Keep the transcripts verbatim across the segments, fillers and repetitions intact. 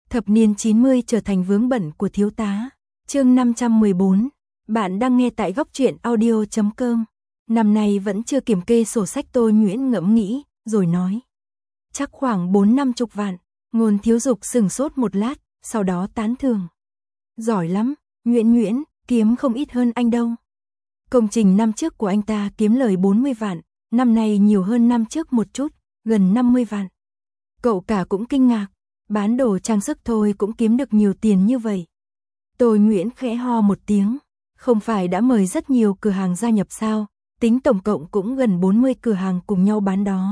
Thập niên chín mươi trở thành vướng bận của thiếu tá. Chương năm trăm mười bốn. Bạn đang nghe tại góc truyện audio chấm com. Năm nay vẫn chưa kiểm kê sổ sách, tôi Nguyễn ngẫm nghĩ, rồi nói. Chắc khoảng bốn năm chục vạn. Ngôn Thiếu Dục sửng sốt một lát, sau đó tán thưởng. Giỏi lắm, Nguyễn Nguyễn, kiếm không ít hơn anh đâu. Công trình năm trước của anh ta kiếm lời bốn mươi vạn, năm nay nhiều hơn năm trước một chút, gần năm mươi vạn. Cậu cả cũng kinh ngạc, bán đồ trang sức thôi cũng kiếm được nhiều tiền như vậy. Tôi Nguyễn khẽ ho một tiếng, không phải đã mời rất nhiều cửa hàng gia nhập sao, tính tổng cộng cũng gần bốn mươi cửa hàng cùng nhau bán đó.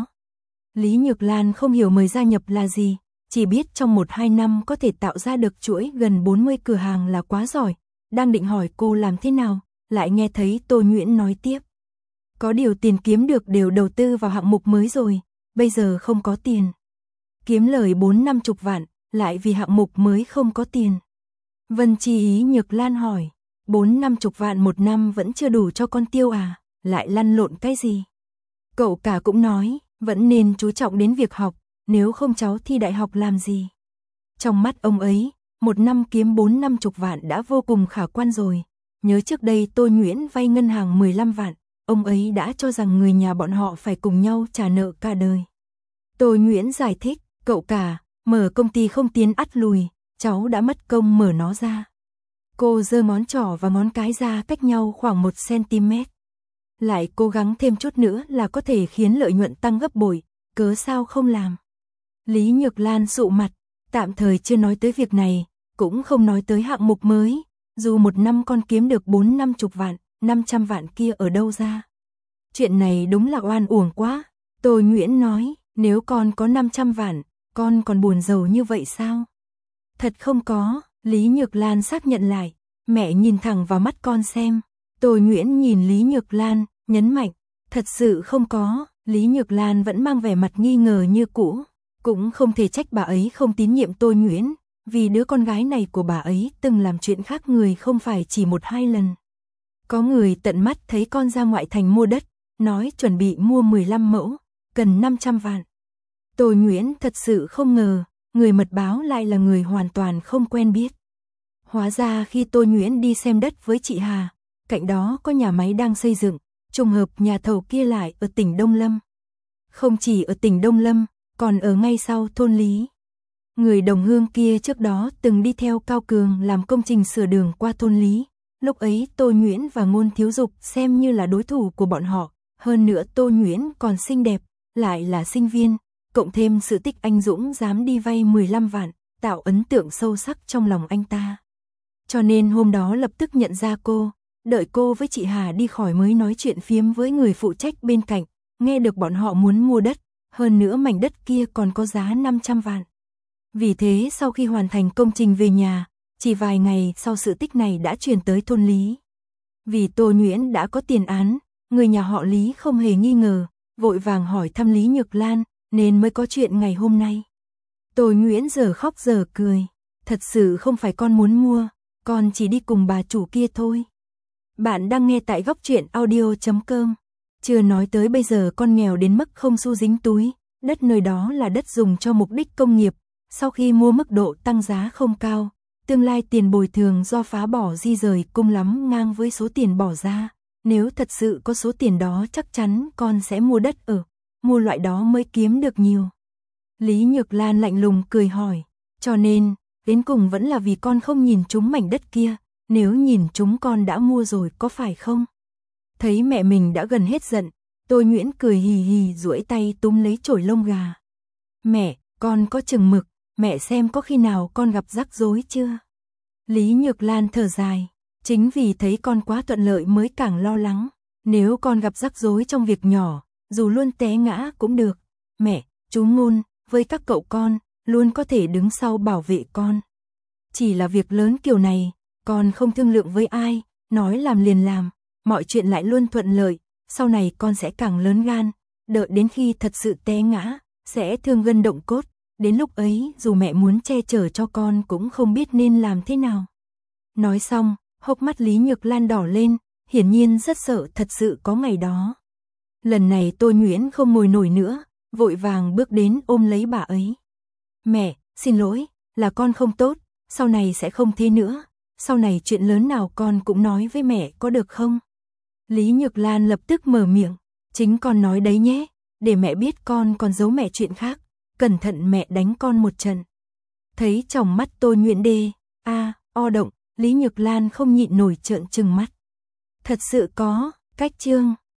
Lý Nhược Lan không hiểu mời gia nhập là gì, chỉ biết trong một hai năm có thể tạo ra được chuỗi gần bốn mươi cửa hàng là quá giỏi, đang định hỏi cô làm thế nào, lại nghe thấy Tô Nguyễn nói tiếp. Có điều tiền kiếm được đều đầu tư vào hạng mục mới rồi, bây giờ không có tiền. Kiếm lời bốn năm chục vạn, lại vì hạng mục mới không có tiền. Vân Chi Ý Nhược Lan hỏi, bốn năm chục vạn một năm vẫn chưa đủ cho con tiêu à, lại lăn lộn cái gì? Cậu cả cũng nói, vẫn nên chú trọng đến việc học, nếu không cháu thi đại học làm gì? Trong mắt ông ấy, một năm kiếm bốn năm chục vạn đã vô cùng khả quan rồi. Nhớ trước đây Tô Nguyễn vay ngân hàng mười lăm vạn, ông ấy đã cho rằng người nhà bọn họ phải cùng nhau trả nợ cả đời. Tô Nguyễn giải thích, cậu cả, mở công ty không tiến ắt lùi, cháu đã mất công mở nó ra. Cô giơ ngón trỏ và ngón cái ra cách nhau khoảng một xăng-ti-mét. Lại cố gắng thêm chút nữa là có thể khiến lợi nhuận tăng gấp bội, cớ sao không làm? Lý Nhược Lan sụ mặt, tạm thời chưa nói tới việc này, cũng không nói tới hạng mục mới, dù một năm con kiếm được bốn năm chục vạn, năm trăm vạn kia ở đâu ra? Chuyện này đúng là oan uổng quá. Tô Nguyễn nói, nếu con có năm trăm vạn, con còn buồn giàu như vậy sao? Thật không có, Lý Nhược Lan xác nhận lại, mẹ nhìn thẳng vào mắt con xem. Tô Nguyễn nhìn Lý Nhược Lan, nhấn mạnh, thật sự không có. Lý Nhược Lan vẫn mang vẻ mặt nghi ngờ như cũ, cũng không thể trách bà ấy không tín nhiệm Tô Nguyễn, vì đứa con gái này của bà ấy từng làm chuyện khác người không phải chỉ một hai lần. Có người tận mắt thấy con ra ngoại thành mua đất, nói chuẩn bị mua mười lăm mẫu, cần năm trăm vạn. Tô Nguyễn thật sự không ngờ, người mật báo lại là người hoàn toàn không quen biết. Hóa ra khi Tô Nguyễn đi xem đất với chị Hà, cạnh đó có nhà máy đang xây dựng, trùng hợp nhà thầu kia lại ở tỉnh Đông Lâm. Không chỉ ở tỉnh Đông Lâm, còn ở ngay sau thôn Lý. Người đồng hương kia trước đó từng đi theo Cao Cường làm công trình sửa đường qua thôn Lý. Lúc ấy Tô Nguyễn và Ngôn Thiếu Dục xem như là đối thủ của bọn họ. Hơn nữa Tô Nguyễn còn xinh đẹp, lại là sinh viên, cộng thêm sự tích anh dũng dám đi vay mười lăm vạn, tạo ấn tượng sâu sắc trong lòng anh ta. Cho nên hôm đó lập tức nhận ra cô, đợi cô với chị Hà đi khỏi mới nói chuyện phiếm với người phụ trách bên cạnh, nghe được bọn họ muốn mua đất, hơn nữa mảnh đất kia còn có giá năm trăm vạn. Vì thế sau khi hoàn thành công trình về nhà, chỉ vài ngày sau sự tích này đã truyền tới thôn Lý. Vì Tô Nguyễn đã có tiền án, người nhà họ Lý không hề nghi ngờ, vội vàng hỏi thăm Lý Nhược Lan, nên mới có chuyện ngày hôm nay. Tô Nguyễn giờ khóc giờ cười, thật sự không phải con muốn mua, con chỉ đi cùng bà chủ kia thôi. Bạn đang nghe tại góc truyện audio chấm com. Chưa nói tới bây giờ con nghèo đến mức không xu dính túi, đất nơi đó là đất dùng cho mục đích công nghiệp, sau khi mua mức độ tăng giá không cao, tương lai tiền bồi thường do phá bỏ di rời cung lắm ngang với số tiền bỏ ra. Nếu thật sự có số tiền đó chắc chắn con sẽ mua đất ở, mua loại đó mới kiếm được nhiều. Lý Nhược Lan lạnh lùng cười hỏi, cho nên, đến cùng vẫn là vì con không nhìn trúng mảnh đất kia, nếu nhìn trúng con đã mua rồi có phải không? Thấy mẹ mình đã gần hết giận, Tô Nguyễn cười hì hì duỗi tay túm lấy chổi lông gà. Mẹ, con có chừng mực, mẹ xem có khi nào con gặp rắc rối chưa? Lý Nhược Lan thở dài, chính vì thấy con quá thuận lợi mới càng lo lắng. Nếu con gặp rắc rối trong việc nhỏ, dù luôn té ngã cũng được. Mẹ, chú Ngôn, với các cậu con, luôn có thể đứng sau bảo vệ con. Chỉ là việc lớn kiểu này, con không thương lượng với ai, nói làm liền làm, mọi chuyện lại luôn thuận lợi, sau này con sẽ càng lớn gan, đợi đến khi thật sự té ngã, sẽ thương gân động cốt, đến lúc ấy dù mẹ muốn che chở cho con cũng không biết nên làm thế nào. Nói xong, hốc mắt Lý Nhược Lan đỏ lên, hiển nhiên rất sợ thật sự có ngày đó. Lần này Tô Nguyễn không ngồi nổi nữa, vội vàng bước đến ôm lấy bà ấy. Mẹ, xin lỗi, là con không tốt, sau này sẽ không thế nữa, sau này chuyện lớn nào con cũng nói với mẹ có được không? Lý Nhược Lan lập tức mở miệng, chính con nói đấy nhé, để mẹ biết con còn giấu mẹ chuyện khác, cẩn thận mẹ đánh con một trận. Thấy trong mắt Tô Nhuyễn Đê, a, o động, Lý Nhược Lan không nhịn nổi trợn trừng mắt. Thật sự có, cách chương